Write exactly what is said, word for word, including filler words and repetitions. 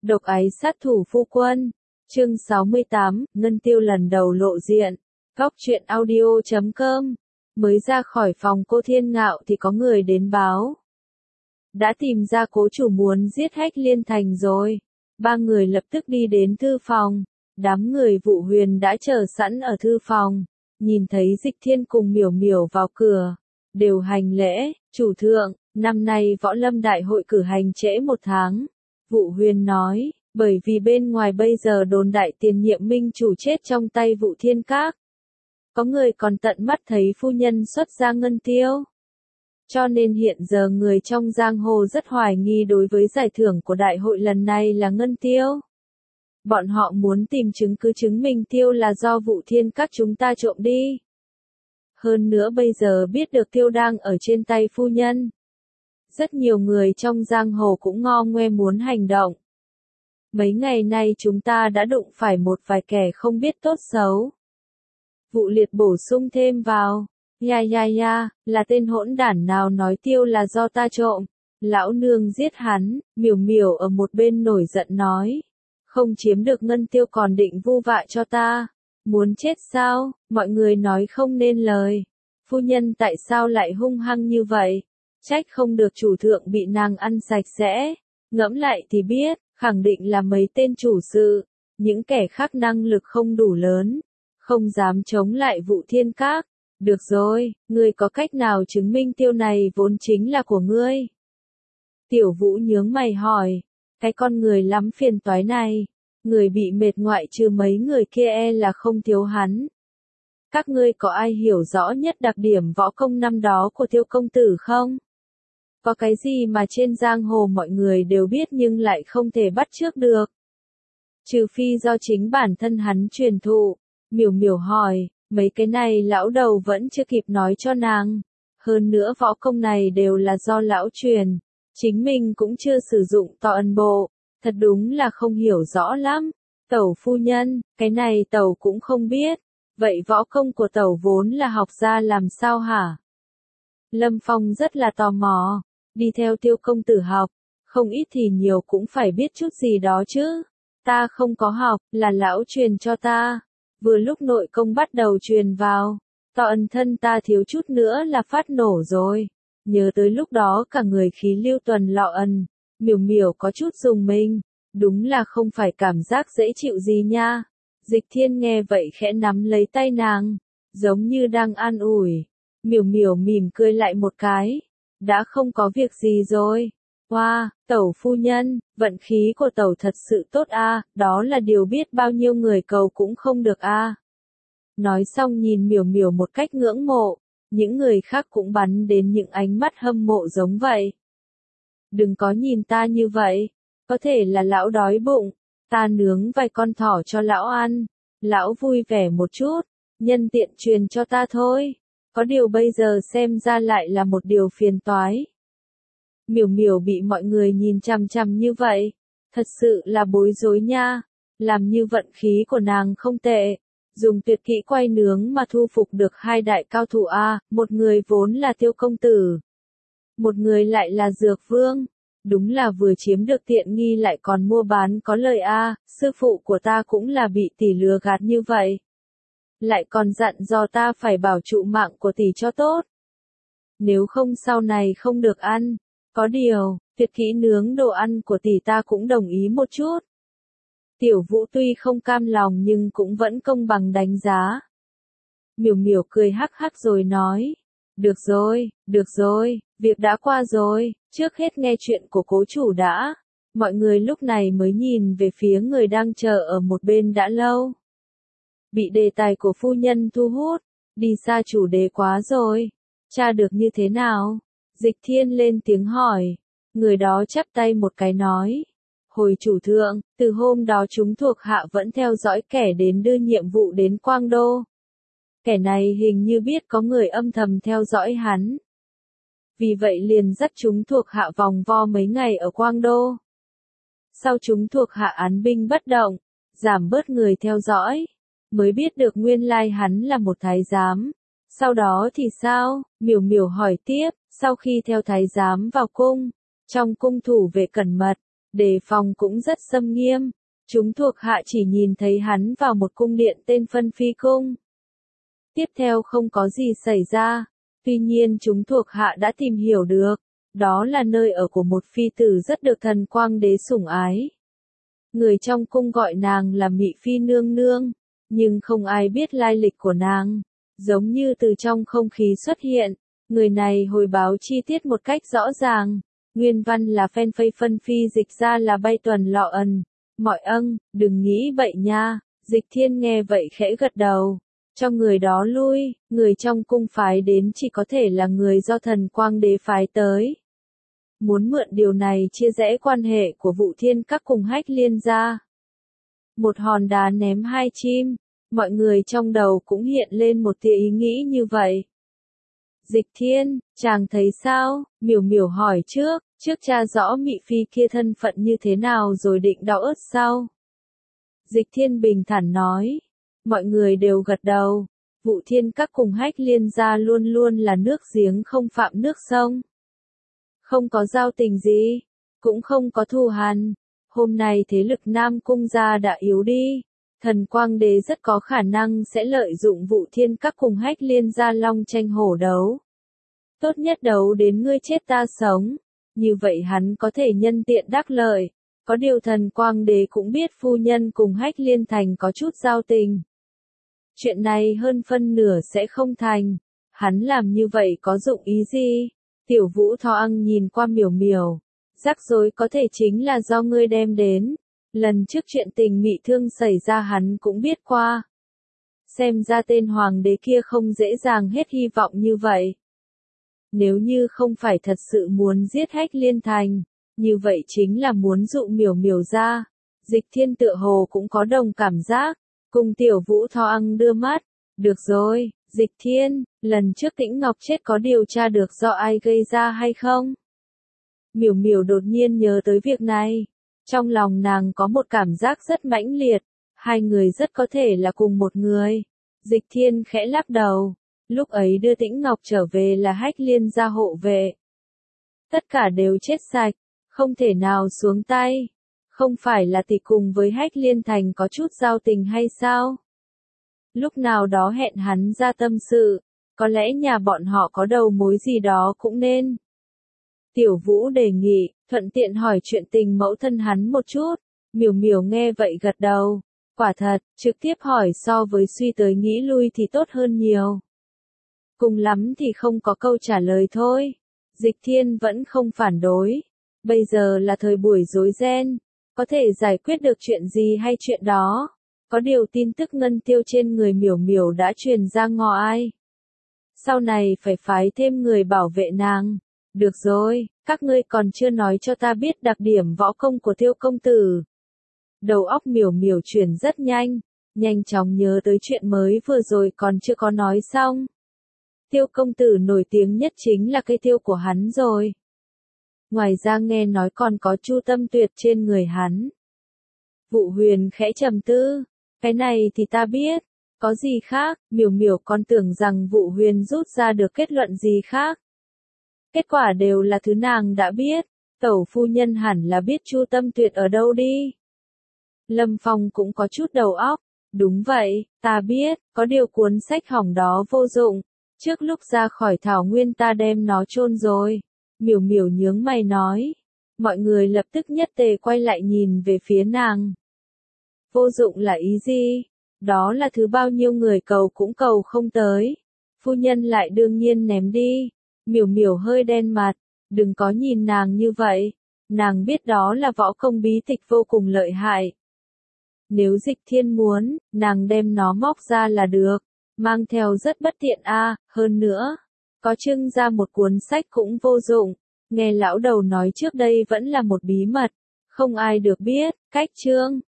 Độc ái sát thủ phu quân. Chương sáu mươi tám, Ngân Tiêu lần đầu lộ diện. Góc truyện audio chấm com. Mới ra khỏi phòng cô Thiên Ngạo thì có người đến báo. Đã tìm ra cố chủ muốn giết Hách Liên Thành rồi. Ba người lập tức đi đến thư phòng. Đám người Vụ Huyền đã chờ sẵn ở thư phòng. Nhìn thấy Dịch Thiên cùng Miểu Miểu vào cửa. Đều hành lễ, chủ thượng, năm nay Võ Lâm Đại hội cử hành trễ một tháng. Vụ Huyền nói, bởi vì bên ngoài bây giờ đồn đại tiền nhiệm minh chủ chết trong tay Vụ Thiên Các. Có người còn tận mắt thấy phu nhân xuất ra ngân tiêu. Cho nên hiện giờ người trong giang hồ rất hoài nghi đối với giải thưởng của đại hội lần này là ngân tiêu. Bọn họ muốn tìm chứng cứ chứng minh tiêu là do Vụ Thiên Các chúng ta trộm đi. Hơn nữa bây giờ biết được tiêu đang ở trên tay phu nhân. Rất nhiều người trong giang hồ cũng ngo ngoe muốn hành động. Mấy ngày nay chúng ta đã đụng phải một vài kẻ không biết tốt xấu. Vụ Liệt bổ sung thêm vào. Ya ya ya, là tên hỗn đản nào nói tiêu là do ta trộm. Lão nương giết hắn, Miểu Miểu ở một bên nổi giận nói. Không chiếm được ngân tiêu còn định vu vạ cho ta. Muốn chết sao, mọi người nói không nên lời. Phu nhân tại sao lại hung hăng như vậy? Trách không được chủ thượng bị nàng ăn sạch sẽ. Ngẫm lại thì biết, khẳng định là mấy tên chủ sự. Những kẻ khác năng lực không đủ lớn. Không dám chống lại Vụ Thiên Các. Được rồi, ngươi có cách nào chứng minh tiêu này vốn chính là của ngươi? Tiểu Vũ nhướng mày hỏi. Cái con người lắm phiền toái này. Người bị mệt ngoại trừ mấy người kia e là không thiếu hắn. Các ngươi có ai hiểu rõ nhất đặc điểm võ công năm đó của Tiêu công tử không? Có cái gì mà trên giang hồ mọi người đều biết nhưng lại không thể bắt chước được? Trừ phi do chính bản thân hắn truyền thụ. Miểu Miểu hỏi, mấy cái này lão đầu vẫn chưa kịp nói cho nàng. Hơn nữa võ công này đều là do lão truyền. Chính mình cũng chưa sử dụng toàn bộ. Thật đúng là không hiểu rõ lắm. Tẩu phu nhân, cái này tẩu cũng không biết. Vậy võ công của tẩu vốn là học ra làm sao hả? Lâm Phong rất là tò mò. Đi theo Tiêu công tử học. Không ít thì nhiều cũng phải biết chút gì đó chứ. Ta không có học, là lão truyền cho ta. Vừa lúc nội công bắt đầu truyền vào. Toàn thân ta thiếu chút nữa là phát nổ rồi. Nhớ tới lúc đó cả người khí lưu tuần lọ ẩn. Miểu Miểu có chút rùng mình. Đúng là không phải cảm giác dễ chịu gì nha. Dịch Thiên nghe vậy khẽ nắm lấy tay nàng. Giống như đang an ủi. Miểu Miểu mỉm cười lại một cái. Đã không có việc gì rồi. Wow, tẩu phu nhân, vận khí của tẩu thật sự tốt a, đó là điều biết bao nhiêu người cầu cũng không được a. Nói xong nhìn Miểu Miểu một cách ngưỡng mộ. Những người khác cũng bắn đến những ánh mắt hâm mộ giống vậy. Đừng có nhìn ta như vậy. Có thể là lão đói bụng. Ta nướng vài con thỏ cho lão ăn. Lão vui vẻ một chút. Nhân tiện truyền cho ta thôi. Có điều bây giờ xem ra lại là một điều phiền toái. Miểu Miểu bị mọi người nhìn chằm chằm như vậy. Thật sự là bối rối nha. Làm như vận khí của nàng không tệ. Dùng tuyệt kỹ quay nướng mà thu phục được hai đại cao thủ A. Một người vốn là Tiêu công tử. Một người lại là Dược Vương. Đúng là vừa chiếm được tiện nghi lại còn mua bán có lời a, sư phụ của ta cũng là bị tỷ lừa gạt như vậy. Lại còn dặn dò ta phải bảo trụ mạng của tỷ cho tốt. Nếu không sau này không được ăn. Có điều, tuyệt kỹ nướng đồ ăn của tỷ ta cũng đồng ý một chút. Tiểu Vũ tuy không cam lòng nhưng cũng vẫn công bằng đánh giá. Miểu Miểu cười hắc hắc rồi nói. Được rồi, được rồi, việc đã qua rồi, trước hết nghe chuyện của cố chủ đã. Mọi người lúc này mới nhìn về phía người đang chờ ở một bên đã lâu. Bị đề tài của phu nhân thu hút, đi xa chủ đề quá rồi. Tra được như thế nào? Dịch Thiên lên tiếng hỏi. Người đó chắp tay một cái nói. Hồi chủ thượng, từ hôm đó chúng thuộc hạ vẫn theo dõi kẻ đến đưa nhiệm vụ đến Quang Đô. Kẻ này hình như biết có người âm thầm theo dõi hắn. Vì vậy liền dắt chúng thuộc hạ vòng vo mấy ngày ở Quang Đô. Sau chúng thuộc hạ án binh bất động, giảm bớt người theo dõi, mới biết được nguyên lai hắn là một thái giám. Sau đó thì sao? Miểu Miểu hỏi tiếp, sau khi theo thái giám vào cung, trong cung thủ vệ cẩn mật, đề phòng cũng rất xâm nghiêm. Chúng thuộc hạ chỉ nhìn thấy hắn vào một cung điện tên Phân Phi Cung. Tiếp theo không có gì xảy ra, tuy nhiên chúng thuộc hạ đã tìm hiểu được, đó là nơi ở của một phi tử rất được Thần Quang Đế sủng ái. Người trong cung gọi nàng là Mị Phi Nương Nương, nhưng không ai biết lai lịch của nàng. Giống như từ trong không khí xuất hiện, người này hồi báo chi tiết một cách rõ ràng. Nguyên văn là phen phây phân phi dịch ra là bay tuần lọ ẩn. Mọi âng, đừng nghĩ bậy nha. Dịch Thiên nghe vậy khẽ gật đầu. Cho người đó lui, người trong cung phái đến chỉ có thể là người do Thần Quang Đế phái tới. Muốn mượn điều này chia rẽ quan hệ của Vũ Thiên Các cùng Hách Liên gia. Một hòn đá ném hai chim, mọi người trong đầu cũng hiện lên một tia ý nghĩ như vậy. Dịch Thiên, chàng thấy sao? Miểu Miểu hỏi trước, trước tra rõ Mị Phi kia thân phận như thế nào rồi định đau ớt sau. Dịch Thiên bình thản nói. Mọi người đều gật đầu. Vũ Thiên Các cùng Hách Liên gia luôn luôn là nước giếng không phạm nước sông. Không có giao tình gì, cũng không có thù hằn. Hôm nay thế lực Nam Cung gia đã yếu đi. Thần Quang Đế rất có khả năng sẽ lợi dụng Vũ Thiên Các cùng Hách Liên gia long tranh hổ đấu. Tốt nhất đấu đến ngươi chết ta sống. Như vậy hắn có thể nhân tiện đắc lợi. Có điều Thần Quang Đế cũng biết phu nhân cùng Hách Liên Thành có chút giao tình. Chuyện này hơn phân nửa sẽ không thành. Hắn làm như vậy có dụng ý gì? Tiểu Vũ Tho Ăng nhìn qua Miểu Miểu. Rắc rối có thể chính là do ngươi đem đến. Lần trước chuyện tình mị thương xảy ra hắn cũng biết qua. Xem ra tên hoàng đế kia không dễ dàng hết hy vọng như vậy. Nếu như không phải thật sự muốn giết Hách Liên Thành, như vậy chính là muốn dụ Miểu Miểu ra. Dịch Thiên tựa hồ cũng có đồng cảm giác, cùng Tiểu Vũ Tho Ăng đưa mắt. Được rồi, Dịch Thiên, lần trước Tĩnh Ngọc chết có điều tra được do ai gây ra hay không? Miểu Miểu đột nhiên nhớ tới việc này. Trong lòng nàng có một cảm giác rất mãnh liệt, hai người rất có thể là cùng một người. Dịch Thiên khẽ lắc đầu, lúc ấy đưa Tĩnh Ngọc trở về là Hách Liên gia hộ vệ. Tất cả đều chết sạch, không thể nào xuống tay. Không phải là tỷ cùng với Hách Liên Thành có chút giao tình hay sao? Lúc nào đó hẹn hắn ra tâm sự, có lẽ nhà bọn họ có đầu mối gì đó cũng nên. Tiểu Vũ đề nghị, thuận tiện hỏi chuyện tình mẫu thân hắn một chút. Miểu Miểu nghe vậy gật đầu. Quả thật, trực tiếp hỏi so với suy tới nghĩ lui thì tốt hơn nhiều. Cùng lắm thì không có câu trả lời thôi. Dịch Thiên vẫn không phản đối. Bây giờ là thời buổi rối ren, có thể giải quyết được chuyện gì hay chuyện đó. Có điều tin tức ngân tiêu trên người Miểu Miểu đã truyền ra ngò ai. Sau này phải phái thêm người bảo vệ nàng. Được rồi, các ngươi còn chưa nói cho ta biết đặc điểm võ công của Tiêu công tử. Đầu óc Miểu Miểu chuyển rất nhanh, nhanh chóng nhớ tới chuyện mới vừa rồi còn chưa có nói xong. Tiêu công tử nổi tiếng nhất chính là cây tiêu của hắn rồi. Ngoài ra nghe nói còn có Chu Tâm Tuyệt trên người hắn. Vũ Huyền khẽ trầm tư, cái này thì ta biết, có gì khác? Miểu Miểu còn tưởng rằng Vũ Huyền rút ra được kết luận gì khác. Kết quả đều là thứ nàng đã biết, tẩu phu nhân hẳn là biết Chu Tâm Tuyệt ở đâu đi. Lâm Phong cũng có chút đầu óc, đúng vậy, ta biết, có điều cuốn sách hỏng đó vô dụng, trước lúc ra khỏi thảo nguyên ta đem nó chôn rồi. Miểu Miểu nhướng mày nói, mọi người lập tức nhất tề quay lại nhìn về phía nàng. Vô dụng là ý gì? Đó là thứ bao nhiêu người cầu cũng cầu không tới. Phu nhân lại đương nhiên ném đi. Miểu Miểu hơi đen mặt, đừng có nhìn nàng như vậy. Nàng biết đó là võ công bí tịch vô cùng lợi hại. Nếu Dịch Thiên muốn, nàng đem nó móc ra là được. Mang theo rất bất tiện a, à, hơn nữa. Có trưng ra một cuốn sách cũng vô dụng. Nghe lão đầu nói trước đây vẫn là một bí mật. Không ai được biết, cách trương.